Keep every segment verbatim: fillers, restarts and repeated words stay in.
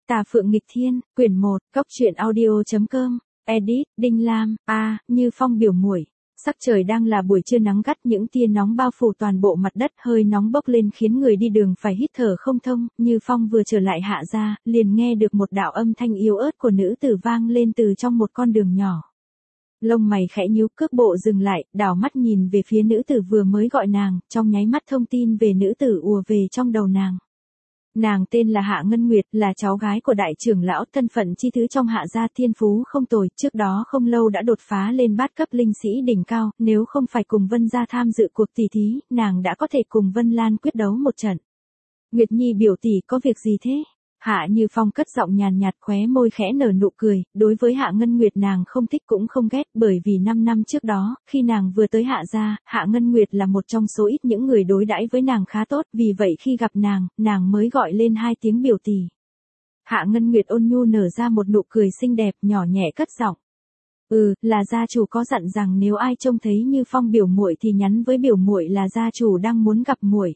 Tà Phượng Nghịch Thiên, quyển một, Cốc truyện audio.com, edit, Đinh Lam, a, Như Phong biểu muội. Sắc trời đang là buổi trưa nắng gắt, những tia nóng bao phủ toàn bộ mặt đất, hơi nóng bốc lên khiến người đi đường phải hít thở không thông. Như Phong vừa trở lại Hạ gia, liền nghe được một đạo âm thanh yếu ớt của nữ tử vang lên từ trong một con đường nhỏ. Lông mày khẽ nhíu, cước bộ dừng lại, đảo mắt nhìn về phía nữ tử vừa mới gọi nàng, trong nháy mắt thông tin về nữ tử ùa về trong đầu nàng. Nàng tên là Hạ Ngân Nguyệt, là cháu gái của đại trưởng lão, thân phận chi thứ trong Hạ gia thiên phú không tồi, trước đó không lâu đã đột phá lên bát cấp linh sĩ đỉnh cao, nếu không phải cùng Vân gia tham dự cuộc tỷ thí, nàng đã có thể cùng Vân Lan quyết đấu một trận. Nguyệt Nhi biểu tỷ, có việc gì thế? Hạ Như Phong cất giọng nhàn nhạt, khóe môi khẽ nở nụ cười, đối với Hạ Ngân Nguyệt nàng không thích cũng không ghét, bởi vì năm năm trước đó, khi nàng vừa tới Hạ gia, Hạ Ngân Nguyệt là một trong số ít những người đối đãi với nàng khá tốt, vì vậy khi gặp nàng, nàng mới gọi lên hai tiếng biểu tỷ. Hạ Ngân Nguyệt ôn nhu nở ra một nụ cười xinh đẹp, nhỏ nhẹ cất giọng. Ừ, là gia chủ có dặn rằng nếu ai trông thấy Như Phong biểu muội thì nhắn với biểu muội là gia chủ đang muốn gặp muội.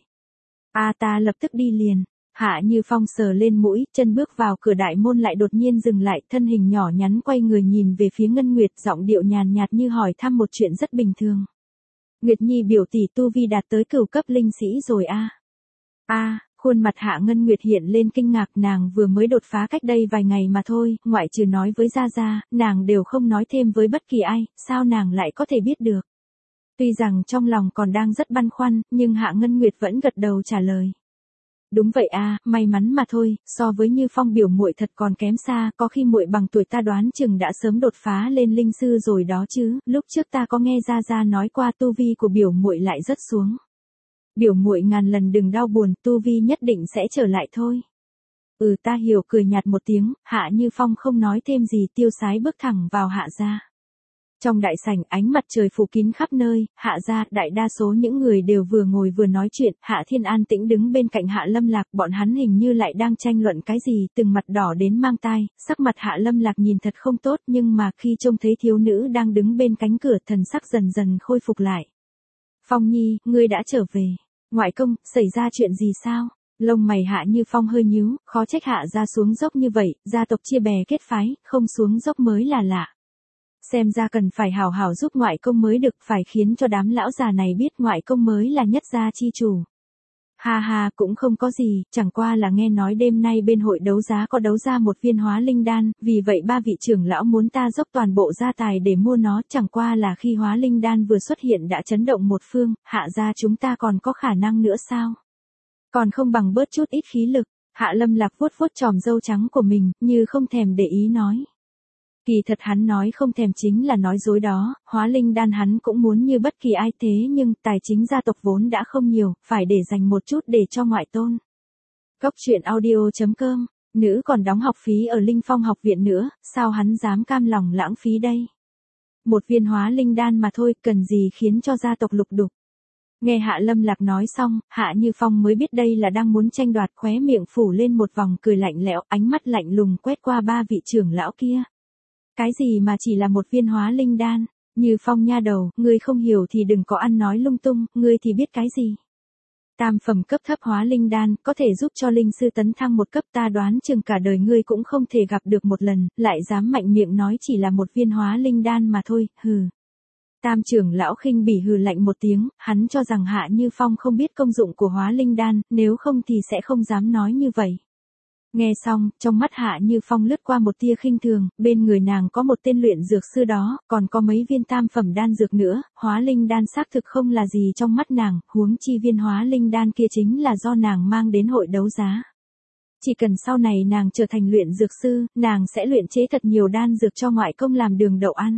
A ta lập tức đi liền. Hạ Như Phong sờ lên mũi, chân bước vào cửa đại môn lại đột nhiên dừng lại, thân hình nhỏ nhắn quay người nhìn về phía Ngân Nguyệt, giọng điệu nhàn nhạt như hỏi thăm một chuyện rất bình thường. Nguyệt Nhi biểu tỷ tu vi đạt tới cửu cấp linh sĩ rồi a? A, à, khuôn mặt Hạ Ngân Nguyệt hiện lên kinh ngạc, nàng vừa mới đột phá cách đây vài ngày mà thôi, ngoại trừ nói với Gia Gia, nàng đều không nói thêm với bất kỳ ai, sao nàng lại có thể biết được? Tuy rằng trong lòng còn đang rất băn khoăn, nhưng Hạ Ngân Nguyệt vẫn gật đầu trả lời. Đúng vậy a, may mắn mà thôi, so với Như Phong biểu muội thật còn kém xa, có khi muội bằng tuổi ta đoán chừng đã sớm đột phá lên linh sư rồi đó chứ, lúc trước ta có nghe Gia Gia nói qua tu vi của biểu muội lại rất xuống. Biểu muội ngàn lần đừng đau buồn, tu vi nhất định sẽ trở lại thôi. Ừ ta hiểu, cười nhạt một tiếng, Hạ Như Phong không nói thêm gì, tiêu sái bước thẳng vào Hạ gia. Trong đại sảnh, ánh mặt trời phủ kín khắp nơi, Hạ gia, đại đa số những người đều vừa ngồi vừa nói chuyện, Hạ Thiên an tĩnh đứng bên cạnh Hạ Lâm Lạc, bọn hắn hình như lại đang tranh luận cái gì, từng mặt đỏ đến mang tai, sắc mặt Hạ Lâm Lạc nhìn thật không tốt, nhưng mà khi trông thấy thiếu nữ đang đứng bên cánh cửa, thần sắc dần dần khôi phục lại. Phong Nhi, ngươi đã trở về. Ngoại công, xảy ra chuyện gì sao? Lông mày Hạ Như Phong hơi nhíu, khó trách Hạ gia xuống dốc như vậy, gia tộc chia bè kết phái, không xuống dốc mới là lạ. Xem ra cần phải hào hào giúp ngoại công mới được, phải khiến cho đám lão già này biết ngoại công mới là nhất gia chi chủ. Ha ha, cũng không có gì, chẳng qua là nghe nói đêm nay bên hội đấu giá có đấu ra một viên hóa linh đan, vì vậy ba vị trưởng lão muốn ta dốc toàn bộ gia tài để mua nó, chẳng qua là khi hóa linh đan vừa xuất hiện đã chấn động một phương, Hạ gia chúng ta còn có khả năng nữa sao? Còn không bằng bớt chút ít khí lực. Hạ Lâm Lạc vuốt vuốt chòm râu trắng của mình, như không thèm để ý nói. Kỳ thật hắn nói không thèm chính là nói dối đó, hóa linh đan hắn cũng muốn như bất kỳ ai, thế nhưng tài chính gia tộc vốn đã không nhiều, phải để dành một chút để cho ngoại tôn. Cốc truyện audio.com, nữ còn đóng học phí ở Linh Phong học viện nữa, sao hắn dám cam lòng lãng phí đây? Một viên hóa linh đan mà thôi, cần gì khiến cho gia tộc lục đục. Nghe Hạ Lâm Lạc nói xong, Hạ Như Phong mới biết đây là đang muốn tranh đoạt, khóe miệng phủ lên một vòng cười lạnh lẽo, ánh mắt lạnh lùng quét qua ba vị trưởng lão kia. Cái gì mà chỉ là một viên hóa linh đan? Như Phong nha đầu, ngươi không hiểu thì đừng có ăn nói lung tung, ngươi thì biết cái gì? Tam phẩm cấp thấp hóa linh đan, có thể giúp cho linh sư tấn thăng một cấp, ta đoán chừng cả đời ngươi cũng không thể gặp được một lần, lại dám mạnh miệng nói chỉ là một viên hóa linh đan mà thôi, hừ. Tam trưởng lão khinh bỉ hừ lạnh một tiếng, hắn cho rằng Hạ Như Phong không biết công dụng của hóa linh đan, nếu không thì sẽ không dám nói như vậy. Nghe xong, trong mắt Hạ Như Phong lướt qua một tia khinh thường, bên người nàng có một tên luyện dược sư đó, còn có mấy viên tam phẩm đan dược nữa, hóa linh đan xác thực không là gì trong mắt nàng, huống chi viên hóa linh đan kia chính là do nàng mang đến hội đấu giá. Chỉ cần sau này nàng trở thành luyện dược sư, nàng sẽ luyện chế thật nhiều đan dược cho ngoại công làm đường đậu ăn.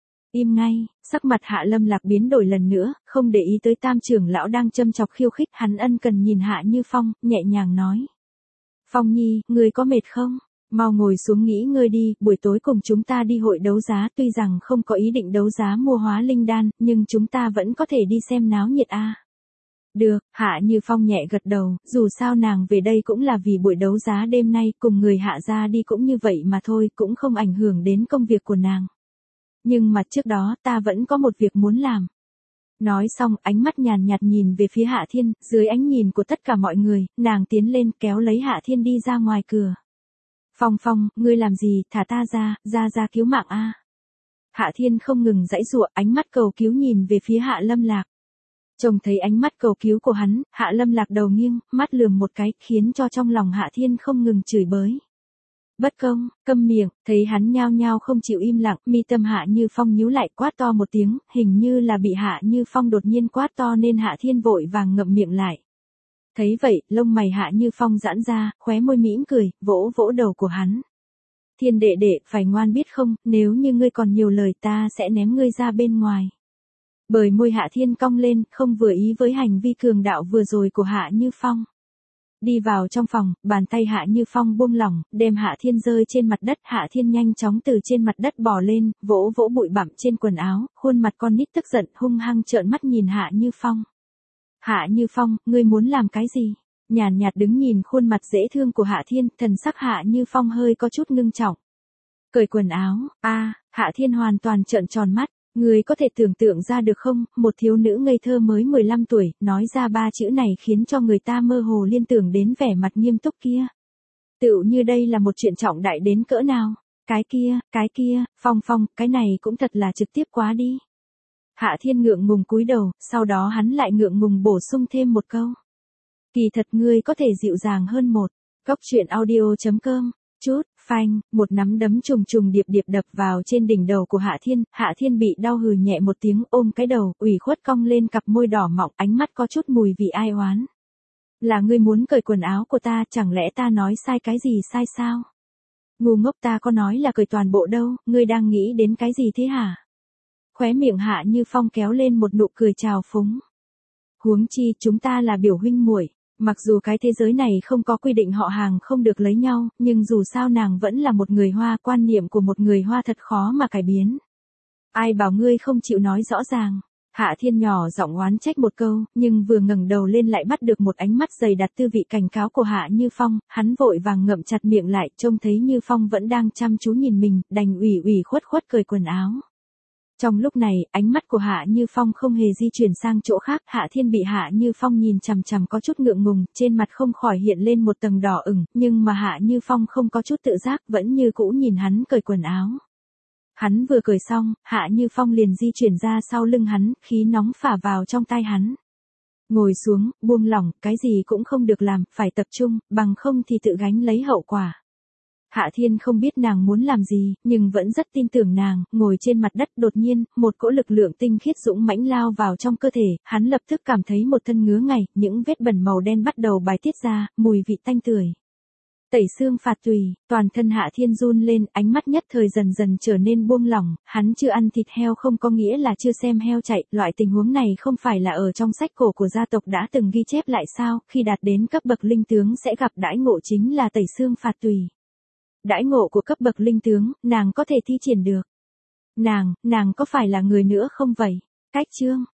Im ngay, sắc mặt Hạ Lâm Lạc biến đổi lần nữa, không để ý tới tam trưởng lão đang châm chọc khiêu khích, hắn ân cần nhìn Hạ Như Phong, nhẹ nhàng nói. Phong Nhi, ngươi có mệt không? Mau ngồi xuống nghỉ ngơi đi, buổi tối cùng chúng ta đi hội đấu giá, tuy rằng không có ý định đấu giá mua hóa linh đan, nhưng chúng ta vẫn có thể đi xem náo nhiệt a. À. Được, Hạ Như Phong nhẹ gật đầu, dù sao nàng về đây cũng là vì buổi đấu giá đêm nay, cùng người Hạ gia đi cũng như vậy mà thôi, cũng không ảnh hưởng đến công việc của nàng. Nhưng mà trước đó ta vẫn có một việc muốn làm. Nói xong, ánh mắt nhàn nhạt nhìn về phía Hạ Thiên, dưới ánh nhìn của tất cả mọi người, nàng tiến lên kéo lấy Hạ Thiên đi ra ngoài cửa. Phong Phong, ngươi làm gì, thả ta ra, ra ra cứu mạng a. Hạ Thiên không ngừng giãy giụa, ánh mắt cầu cứu nhìn về phía Hạ Lâm Lạc. Trông thấy ánh mắt cầu cứu của hắn, Hạ Lâm Lạc đầu nghiêng, mắt lườm một cái, khiến cho trong lòng Hạ Thiên không ngừng chửi bới. Bất công, câm miệng, thấy hắn nhao nhao không chịu im lặng, mi tâm Hạ Như Phong nhíu lại quát to một tiếng, hình như là bị Hạ Như Phong đột nhiên quát to nên Hạ Thiên vội vàng ngậm miệng lại. Thấy vậy, lông mày Hạ Như Phong giãn ra, khóe môi mỉm cười, vỗ vỗ đầu của hắn. Thiên đệ đệ, phải ngoan biết không, nếu như ngươi còn nhiều lời ta sẽ ném ngươi ra bên ngoài. Bởi môi Hạ Thiên cong lên, không vừa ý với hành vi cường đạo vừa rồi của Hạ Như Phong. Đi vào trong phòng, bàn tay Hạ Như Phong buông lỏng, đem Hạ Thiên rơi trên mặt đất. Hạ Thiên nhanh chóng từ trên mặt đất bò lên, vỗ vỗ bụi bặm trên quần áo, khuôn mặt con nít tức giận hung hăng trợn mắt nhìn Hạ Như Phong. Hạ Như Phong, ngươi muốn làm cái gì? Nhàn nhạt đứng nhìn khuôn mặt dễ thương của Hạ Thiên, thần sắc Hạ Như Phong hơi có chút ngưng trọng. Cởi quần áo, a, à, Hạ Thiên hoàn toàn trợn tròn mắt. Người có thể tưởng tượng ra được không, một thiếu nữ ngây thơ mới mười lăm tuổi, nói ra ba chữ này khiến cho người ta mơ hồ liên tưởng đến vẻ mặt nghiêm túc kia. Tựu như đây là một chuyện trọng đại đến cỡ nào. Cái kia, cái kia, Phong Phong, cái này cũng thật là trực tiếp quá đi. Hạ Thiên ngượng ngùng cúi đầu, sau đó hắn lại ngượng ngùng bổ sung thêm một câu. Kỳ thật ngươi có thể dịu dàng hơn một. Cốc truyện audio chấm com. Chút, phanh, một nắm đấm trùng trùng điệp điệp đập vào trên đỉnh đầu của Hạ Thiên, Hạ Thiên bị đau hừ nhẹ một tiếng ôm cái đầu, ủy khuất cong lên cặp môi đỏ mọng, ánh mắt có chút mùi vị ai oán. Là ngươi muốn cởi quần áo của ta, chẳng lẽ ta nói sai cái gì sai sao? Ngu ngốc, ta có nói là cởi toàn bộ đâu, ngươi đang nghĩ đến cái gì thế hả? Khóe miệng Hạ Như Phong kéo lên một nụ cười trào phúng. Huống chi chúng ta là biểu huynh muội. Mặc dù cái thế giới này không có quy định họ hàng không được lấy nhau, nhưng dù sao nàng vẫn là một người Hoa, quan niệm của một người Hoa thật khó mà cải biến. Ai bảo ngươi không chịu nói rõ ràng. Hạ Thiên nhỏ giọng oán trách một câu, nhưng vừa ngẩng đầu lên lại bắt được một ánh mắt dày đặc tư vị cảnh cáo của Hạ Như Phong, hắn vội vàng ngậm chặt miệng lại, trông thấy Như Phong vẫn đang chăm chú nhìn mình, đành ủy ủy khuất khuất cởi quần áo. Trong lúc này, ánh mắt của Hạ Như Phong không hề di chuyển sang chỗ khác, Hạ Thiên bị Hạ Như Phong nhìn chằm chằm có chút ngượng ngùng, trên mặt không khỏi hiện lên một tầng đỏ ửng, nhưng mà Hạ Như Phong không có chút tự giác, vẫn như cũ nhìn hắn cởi quần áo. Hắn vừa cởi xong, Hạ Như Phong liền di chuyển ra sau lưng hắn, khí nóng phả vào trong tai hắn. Ngồi xuống, buông lỏng, cái gì cũng không được làm, phải tập trung, bằng không thì tự gánh lấy hậu quả. Hạ Thiên không biết nàng muốn làm gì, nhưng vẫn rất tin tưởng nàng, ngồi trên mặt đất đột nhiên, một cỗ lực lượng tinh khiết dũng mãnh lao vào trong cơ thể, hắn lập tức cảm thấy một thân ngứa ngày, những vết bẩn màu đen bắt đầu bài tiết ra, mùi vị tanh tưởi. Tẩy xương phạt tùy, toàn thân Hạ Thiên run lên, ánh mắt nhất thời dần dần trở nên buông lỏng, hắn chưa ăn thịt heo không có nghĩa là chưa xem heo chạy, loại tình huống này không phải là ở trong sách cổ của gia tộc đã từng ghi chép lại sao, khi đạt đến cấp bậc linh tướng sẽ gặp đãi ngộ chính là tẩy xương phạt tùy. Đãi ngộ của cấp bậc linh tướng, nàng có thể thi triển được. Nàng, nàng có phải là người nữa không vậy? Cách chương,